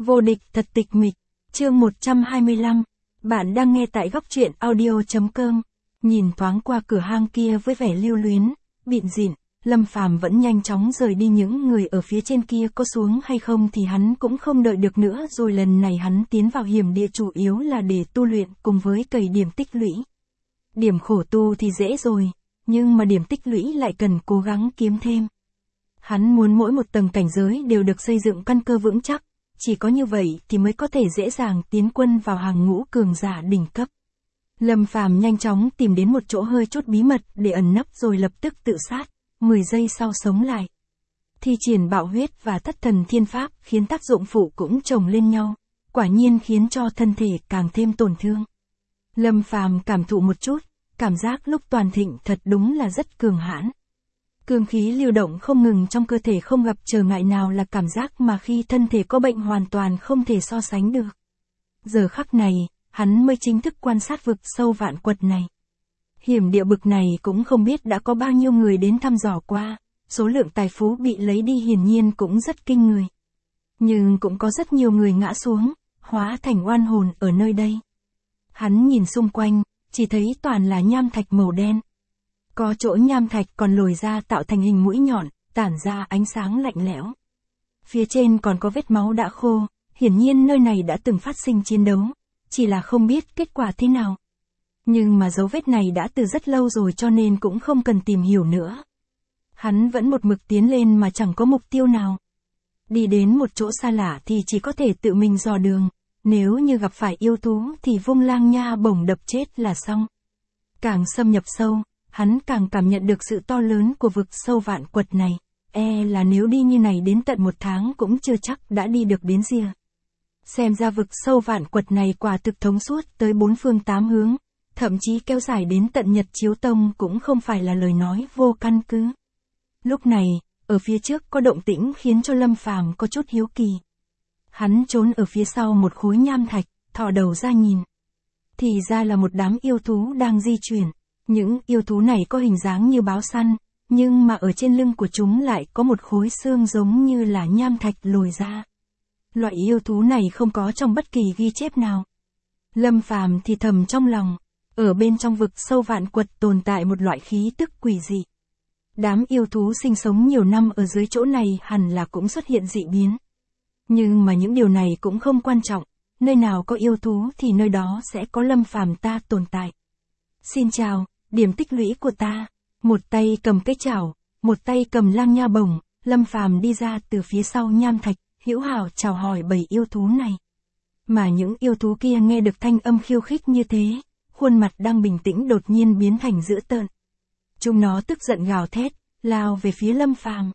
Vô địch thật tịch mịch, chương 125. Bạn đang nghe tại góc truyện audio.com. Nhìn thoáng qua cửa hang kia với vẻ lưu luyến, bịn dịn, Lâm Phàm vẫn nhanh chóng rời đi. Những người ở phía trên kia có xuống hay không thì hắn cũng không đợi được nữa rồi. Lần này hắn tiến vào hiểm địa chủ yếu là để tu luyện cùng với cày điểm tích lũy. Điểm khổ tu thì dễ rồi, nhưng mà điểm tích lũy lại cần cố gắng kiếm thêm. Hắn muốn mỗi một tầng cảnh giới đều được xây dựng căn cơ vững chắc, chỉ có như vậy thì mới có thể dễ dàng tiến quân vào hàng ngũ cường giả đỉnh cấp. Lâm Phàm nhanh chóng tìm đến một chỗ hơi chút bí mật để ẩn nấp rồi lập tức tự sát, 10 giây sau sống lại. Thi triển bạo huyết và thất thần thiên pháp khiến tác dụng phụ cũng chồng lên nhau, quả nhiên khiến cho thân thể càng thêm tổn thương. Lâm Phàm cảm thụ một chút, cảm giác lúc toàn thịnh thật đúng là rất cường hãn. Cương khí lưu động không ngừng trong cơ thể không gặp trở ngại nào là cảm giác mà khi thân thể có bệnh hoàn toàn không thể so sánh được. Giờ khắc này, hắn mới chính thức quan sát vực sâu vạn quật này. Hiểm địa bực này cũng không biết đã có bao nhiêu người đến thăm dò qua, số lượng tài phú bị lấy đi hiển nhiên cũng rất kinh người. Nhưng cũng có rất nhiều người ngã xuống, hóa thành oan hồn ở nơi đây. Hắn nhìn xung quanh, chỉ thấy toàn là nham thạch màu đen. Có chỗ nham thạch còn lồi ra tạo thành hình mũi nhọn, tản ra ánh sáng lạnh lẽo. Phía trên còn có vết máu đã khô, hiển nhiên nơi này đã từng phát sinh chiến đấu, chỉ là không biết kết quả thế nào. Nhưng mà dấu vết này đã từ rất lâu rồi cho nên cũng không cần tìm hiểu nữa. Hắn vẫn một mực tiến lên mà chẳng có mục tiêu nào. Đi đến một chỗ xa lạ thì chỉ có thể tự mình dò đường, nếu như gặp phải yêu thú thì vung lang nha bổng đập chết là xong. Càng xâm nhập sâu, hắn càng cảm nhận được sự to lớn của vực sâu vạn quật này, là nếu đi như này đến tận 1 tháng cũng chưa chắc đã đi được đến rìa. Xem ra vực sâu vạn quật này quả thực thống suốt tới 4 phương 8 hướng, thậm chí kéo dài đến tận Nhật Chiếu Tông cũng không phải là lời nói vô căn cứ. Lúc này, ở phía trước có động tĩnh khiến cho Lâm Phàm có chút hiếu kỳ. Hắn trốn ở phía sau một khối nham thạch, thò đầu ra nhìn. Thì ra là một đám yêu thú đang di chuyển. Những yêu thú này có hình dáng như báo săn, nhưng mà ở trên lưng của chúng lại có một khối xương giống như là nham thạch lồi ra. Loại yêu thú này không có trong bất kỳ ghi chép nào. Lâm Phàm thì thầm trong lòng, ở bên trong vực sâu vạn quật tồn tại một loại khí tức quỷ dị. Đám yêu thú sinh sống nhiều năm ở dưới chỗ này hẳn là cũng xuất hiện dị biến. Nhưng mà những điều này cũng không quan trọng, nơi nào có yêu thú thì nơi đó sẽ có Lâm Phàm ta tồn tại. Xin chào, điểm tích lũy của ta. Một tay cầm cái chảo, một tay cầm lang nha bổng, Lâm Phàm đi ra từ phía sau nham thạch, hữu hảo chào hỏi bầy yêu thú này. Mà những yêu thú kia nghe được thanh âm khiêu khích như thế, khuôn mặt đang bình tĩnh đột nhiên biến thành dữ tợn. Chúng nó tức giận gào thét, lao về phía Lâm Phàm.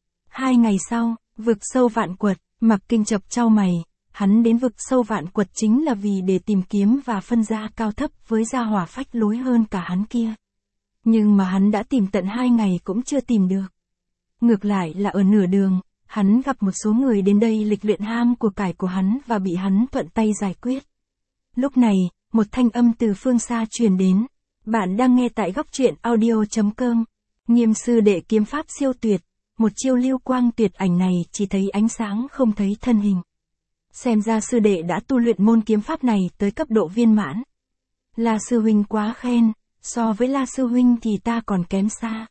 2 ngày sau, vực sâu vạn quật, Mặc Kinh chập chau mày. Hắn đến vực sâu vạn quật chính là vì để tìm kiếm và phân ra cao thấp với gia hỏa phách lối hơn cả hắn kia. Nhưng mà hắn đã tìm tận 2 ngày cũng chưa tìm được. Ngược lại là ở nửa đường, hắn gặp một số người đến đây lịch luyện ham của cải của hắn và bị hắn thuận tay giải quyết. Lúc này, một thanh âm từ phương xa truyền đến. Bạn đang nghe tại góc truyện audio.com. Nghiêm sư đệ kiếm pháp siêu tuyệt, một chiêu lưu quang tuyệt ảnh này chỉ thấy ánh sáng không thấy thân hình. Xem ra sư đệ đã tu luyện môn kiếm pháp này tới cấp độ viên mãn. La sư huynh quá khen, so với La sư huynh thì ta còn kém xa.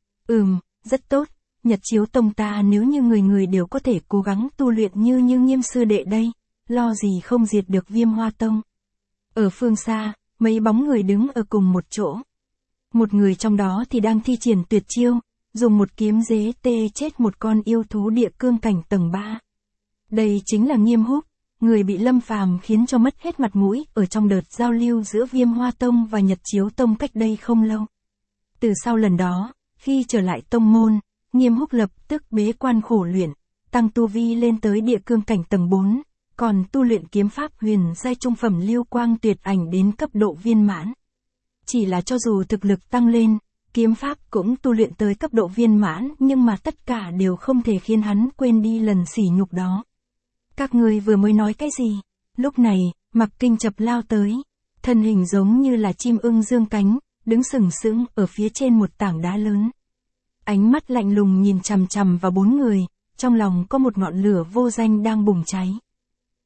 Rất tốt, Nhật Chiếu Tông ta nếu như người người đều có thể cố gắng tu luyện như Nghiêm sư đệ đây, lo gì không diệt được Viêm Hoa Tông. Ở phương xa, mấy bóng người đứng ở cùng một chỗ. Một người trong đó thì đang thi triển tuyệt chiêu, dùng một kiếm dế tê chết một con yêu thú địa cương cảnh tầng 3. Đây chính là Nghiêm Húc, người bị Lâm Phàm khiến cho mất hết mặt mũi ở trong đợt giao lưu giữa Viêm Hoa Tông và Nhật Chiếu Tông cách đây không lâu. Từ sau lần đó, khi trở lại tông môn, Nghiêm Húc lập tức bế quan khổ luyện, tăng tu vi lên tới địa cương cảnh tầng 4, còn tu luyện kiếm pháp huyền giai trung phẩm lưu quang tuyệt ảnh đến cấp độ viên mãn. Chỉ là cho dù thực lực tăng lên, kiếm pháp cũng tu luyện tới cấp độ viên mãn nhưng mà tất cả đều không thể khiến hắn quên đi lần sỉ nhục đó. Các ngươi vừa mới nói cái gì? Lúc này, Mặc Kinh chập lao tới, thân hình giống như là chim ưng dương cánh, đứng sừng sững ở phía trên một tảng đá lớn. Ánh mắt lạnh lùng nhìn chằm chằm vào 4 người, trong lòng có một ngọn lửa vô danh đang bùng cháy.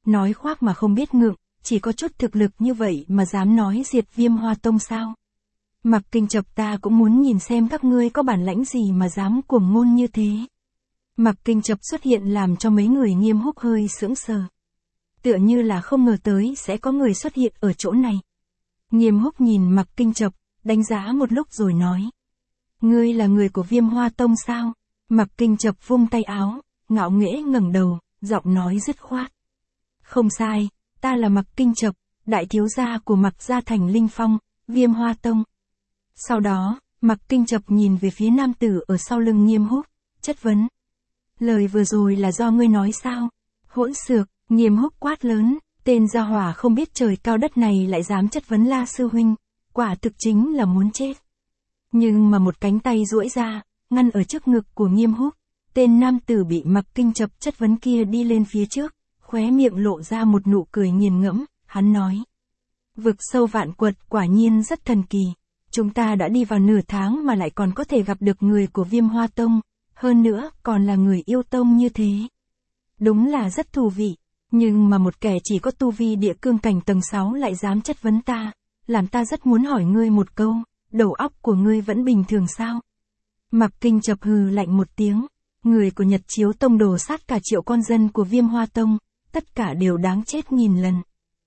nói khoác mà không biết ngượng, chỉ có chút thực lực như vậy mà dám nói diệt Viêm Hoa Tông sao? Mặc Kinh Chập, ta cũng muốn nhìn xem các ngươi có bản lãnh gì mà dám cuồng ngôn như thế. Mặc Kinh Chập xuất hiện làm cho mấy người Nghiêm Húc hơi sững sờ. Tựa như là không ngờ tới sẽ có người xuất hiện ở chỗ này. Nghiêm Húc nhìn Mặc Kinh Chập, đánh giá một lúc rồi nói. Ngươi là người của Viêm Hoa Tông sao? Mặc Kinh Chập vung tay áo, ngạo nghễ ngẩng đầu, giọng nói dứt khoát. Không sai, ta là Mặc Kinh Chập, đại thiếu gia của Mặc gia thành Linh Phong, Viêm Hoa Tông. Sau đó, Mặc Kinh Chập nhìn về phía nam tử ở sau lưng Nghiêm Húc, chất vấn. Lời vừa rồi là do ngươi nói sao? Hỗn xược, Nghiêm Húc quát lớn, tên gia hỏa không biết trời cao đất này lại dám chất vấn La sư huynh, quả thực chính là muốn chết. Nhưng mà một cánh tay duỗi ra, ngăn ở trước ngực của Nghiêm Húc, tên nam tử bị Mặc Kinh Chập chất vấn kia đi lên phía trước, khóe miệng lộ ra một nụ cười nghiền ngẫm, hắn nói. Vực sâu vạn quật quả nhiên rất thần kỳ, chúng ta đã đi vào nửa tháng mà lại còn có thể gặp được người của Viêm Hoa Tông, hơn nữa còn là người yêu tông như thế. Đúng là rất thú vị, nhưng mà một kẻ chỉ có tu vi địa cương cảnh tầng 6 lại dám chất vấn ta, làm ta rất muốn hỏi ngươi một câu, đầu óc của ngươi vẫn bình thường sao? Mặc Kinh Chập hừ lạnh một tiếng, người của Nhật Chiếu Tông đổ sát cả triệu con dân của Viêm Hoa Tông, tất cả đều đáng chết nghìn lần.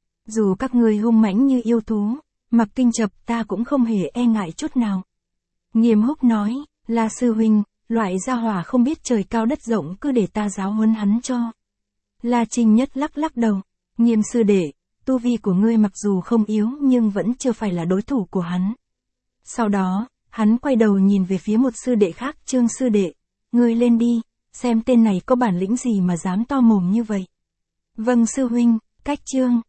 Dù các ngươi hung mãnh như yêu thú, Mặc Kinh Chập ta cũng không hề e ngại chút nào. Nghiêm Húc nói, La sư huynh, loại gia hỏa không biết trời cao đất rộng cứ để ta giáo huấn hắn cho. La Trinh Nhất lắc lắc đầu, Nghiêm sư đệ, tu vi của ngươi mặc dù không yếu nhưng vẫn chưa phải là đối thủ của hắn. Sau đó, hắn quay đầu nhìn về phía một sư đệ khác, Trương sư đệ, ngươi lên đi, xem tên này có bản lĩnh gì mà dám to mồm như vậy. Vâng sư huynh, cách Trương.